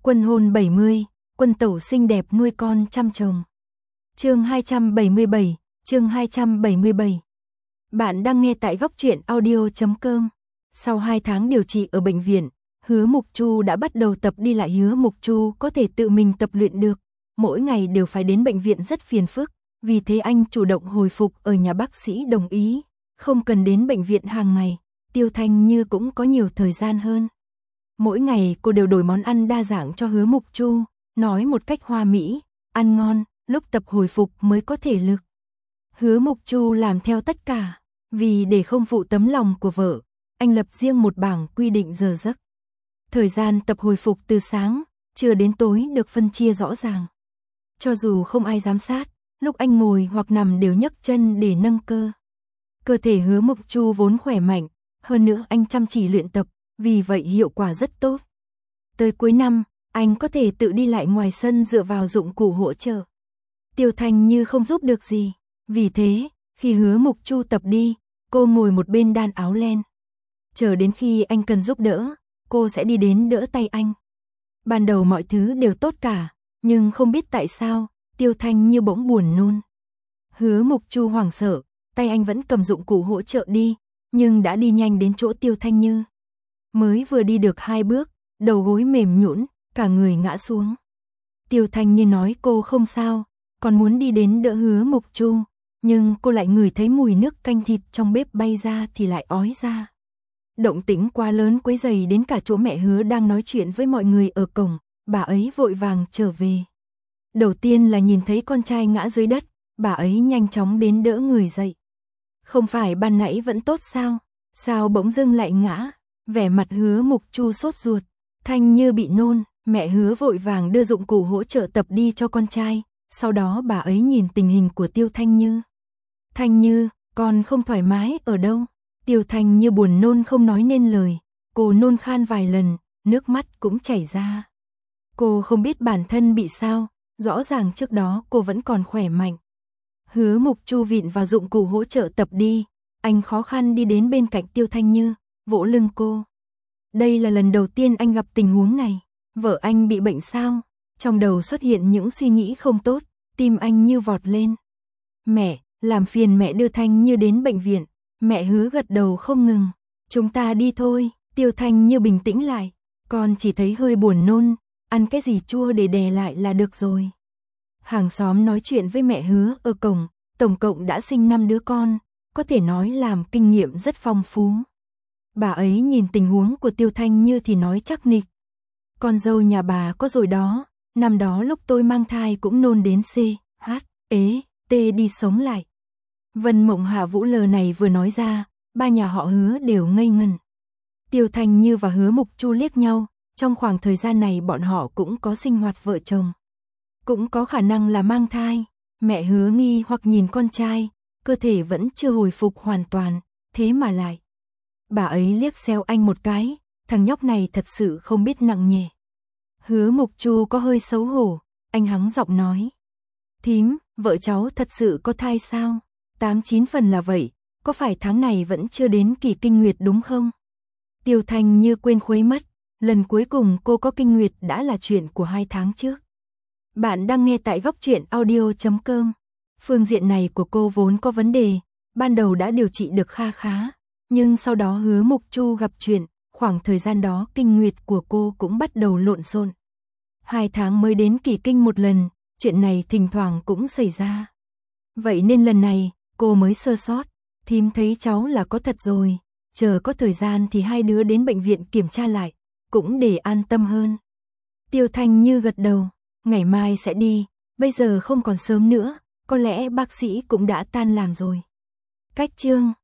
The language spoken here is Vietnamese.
Quân hôn 70, quân tẩu xinh đẹp nuôi con chăm chồng. Chương 277, chương 277. Bạn đang nghe tại góc truyện audio.com. Sau 2 tháng điều trị ở bệnh viện, Hứa Mục Chu đã bắt đầu tập đi lại. Hứa Mục Chu có thể tự mình tập luyện được, mỗi ngày đều phải đến bệnh viện rất phiền phức, vì thế anh chủ động hồi phục ở nhà. Bác sĩ đồng ý, không cần đến bệnh viện hàng ngày, Tiêu Thanh Như cũng có nhiều thời gian hơn. Mỗi ngày cô đều đổi món ăn đa dạng cho Hứa Mục Chu, nói một cách hoa mỹ, ăn ngon, lúc tập hồi phục mới có thể lực. Hứa Mục Chu làm theo tất cả, vì để không phụ tấm lòng của vợ, anh lập riêng một bảng quy định giờ giấc. Thời gian tập hồi phục từ sáng, trưa đến tối được phân chia rõ ràng. Cho dù không ai giám sát, lúc anh ngồi hoặc nằm đều nhấc chân để nâng cơ. Cơ thể Hứa Mục Chu vốn khỏe mạnh, hơn nữa anh chăm chỉ luyện tập, vì vậy hiệu quả rất tốt. Tới cuối năm, anh có thể tự đi lại ngoài sân dựa vào dụng cụ hỗ trợ. Tiêu Thanh Như không giúp được gì, vì thế, khi Hứa Mục Chu tập đi, cô ngồi một bên đan áo len. Chờ đến khi anh cần giúp đỡ, cô sẽ đi đến đỡ tay anh. Ban đầu mọi thứ đều tốt cả, nhưng không biết tại sao, Tiêu Thanh Như bỗng buồn nôn. Hứa Mục Chu hoảng sợ, tay anh vẫn cầm dụng cụ hỗ trợ đi, nhưng đã đi nhanh đến chỗ Tiêu Thanh Như. Mới vừa đi được 2 bước, đầu gối mềm nhũn, cả người ngã xuống. Tiêu Thanh Như nói cô không sao, còn muốn đi đến đỡ Hứa Mục Chu, nhưng cô lại ngửi thấy mùi nước canh thịt trong bếp bay ra thì lại ói ra. Động tĩnh quá lớn quấy rầy đến cả chỗ mẹ Hứa đang nói chuyện với mọi người ở cổng, bà ấy vội vàng trở về. Đầu tiên là nhìn thấy con trai ngã dưới đất, bà ấy nhanh chóng đến đỡ người dậy. Không phải ban nãy vẫn tốt sao? Sao bỗng dưng lại ngã? Vẻ mặt Hứa Mục Chu sốt ruột, Thanh Như bị nôn, mẹ Hứa vội vàng đưa dụng cụ hỗ trợ tập đi cho con trai, sau đó bà ấy nhìn tình hình của Tiêu Thanh Như. Thanh Như, con không thoải mái ở đâu? Tiêu Thanh Như buồn nôn không nói nên lời, cô nôn khan vài lần, nước mắt cũng chảy ra. Cô không biết bản thân bị sao, rõ ràng trước đó cô vẫn còn khỏe mạnh. Hứa Mục Chu vịn vào dụng cụ hỗ trợ tập đi, anh khó khăn đi đến bên cạnh Tiêu Thanh Như, vỗ lưng cô. Đây là lần đầu tiên anh gặp tình huống này, vợ anh bị bệnh sao? Trong đầu xuất hiện những suy nghĩ không tốt, tim anh như vọt lên. Mẹ, làm phiền mẹ đưa Thanh Như đến bệnh viện. Mẹ Hứa gật đầu không ngừng. Chúng ta đi thôi. Tiêu Thanh Như bình tĩnh lại. Con chỉ thấy hơi buồn nôn, ăn cái gì chua để đè lại là được rồi. Hàng xóm nói chuyện với mẹ Hứa ở cổng, tổng cộng đã sinh 5 đứa con, có thể nói làm kinh nghiệm rất phong phú. Bà ấy nhìn tình huống của Tiêu Thanh Như thì nói chắc nịch. Con dâu nhà bà có rồi đó, năm đó lúc tôi mang thai cũng nôn đến CHT đi sống lại. Vân Mộng Hạ Vũ lờ này vừa nói ra, ba nhà họ Hứa đều ngây ngẩn. Tiêu Thanh Như và Hứa Mục Chu liếc nhau, trong khoảng thời gian này bọn họ cũng có sinh hoạt vợ chồng. Cũng có khả năng là mang thai, mẹ Hứa nghi hoặc nhìn con trai, cơ thể vẫn chưa hồi phục hoàn toàn, thế mà lại. Bà ấy liếc xéo anh một cái, thằng nhóc này thật sự không biết nặng nhẹ. Hứa Mục Chu có hơi xấu hổ, anh hắng giọng nói. Thím, vợ cháu thật sự có thai sao? 8-9 phần là vậy, có phải tháng này vẫn chưa đến kỳ kinh nguyệt đúng không? Tiêu Thanh Như quên khuấy mất, lần cuối cùng cô có kinh nguyệt đã là chuyện của 2 tháng trước. Bạn đang nghe tại góc truyện audio.com. Phương diện này của cô vốn có vấn đề, ban đầu đã điều trị được kha khá, nhưng sau đó Hứa Mục Chu gặp chuyện, khoảng thời gian đó kinh nguyệt của cô cũng bắt đầu lộn xộn. 2 tháng mới đến kỳ kinh một lần, chuyện này thỉnh thoảng cũng xảy ra. Vậy nên lần này, cô mới sơ sót, thím thấy cháu là có thật rồi, chờ có thời gian thì 2 đứa đến bệnh viện kiểm tra lại, cũng để an tâm hơn. Tiêu Thanh Như gật đầu, ngày mai sẽ đi, bây giờ không còn sớm nữa, có lẽ bác sĩ cũng đã tan làm rồi. Cách chương